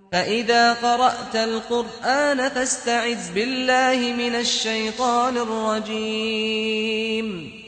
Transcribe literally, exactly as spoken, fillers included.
فإذا قرأت القرآن فاستعذ بالله من الشيطان الرجيم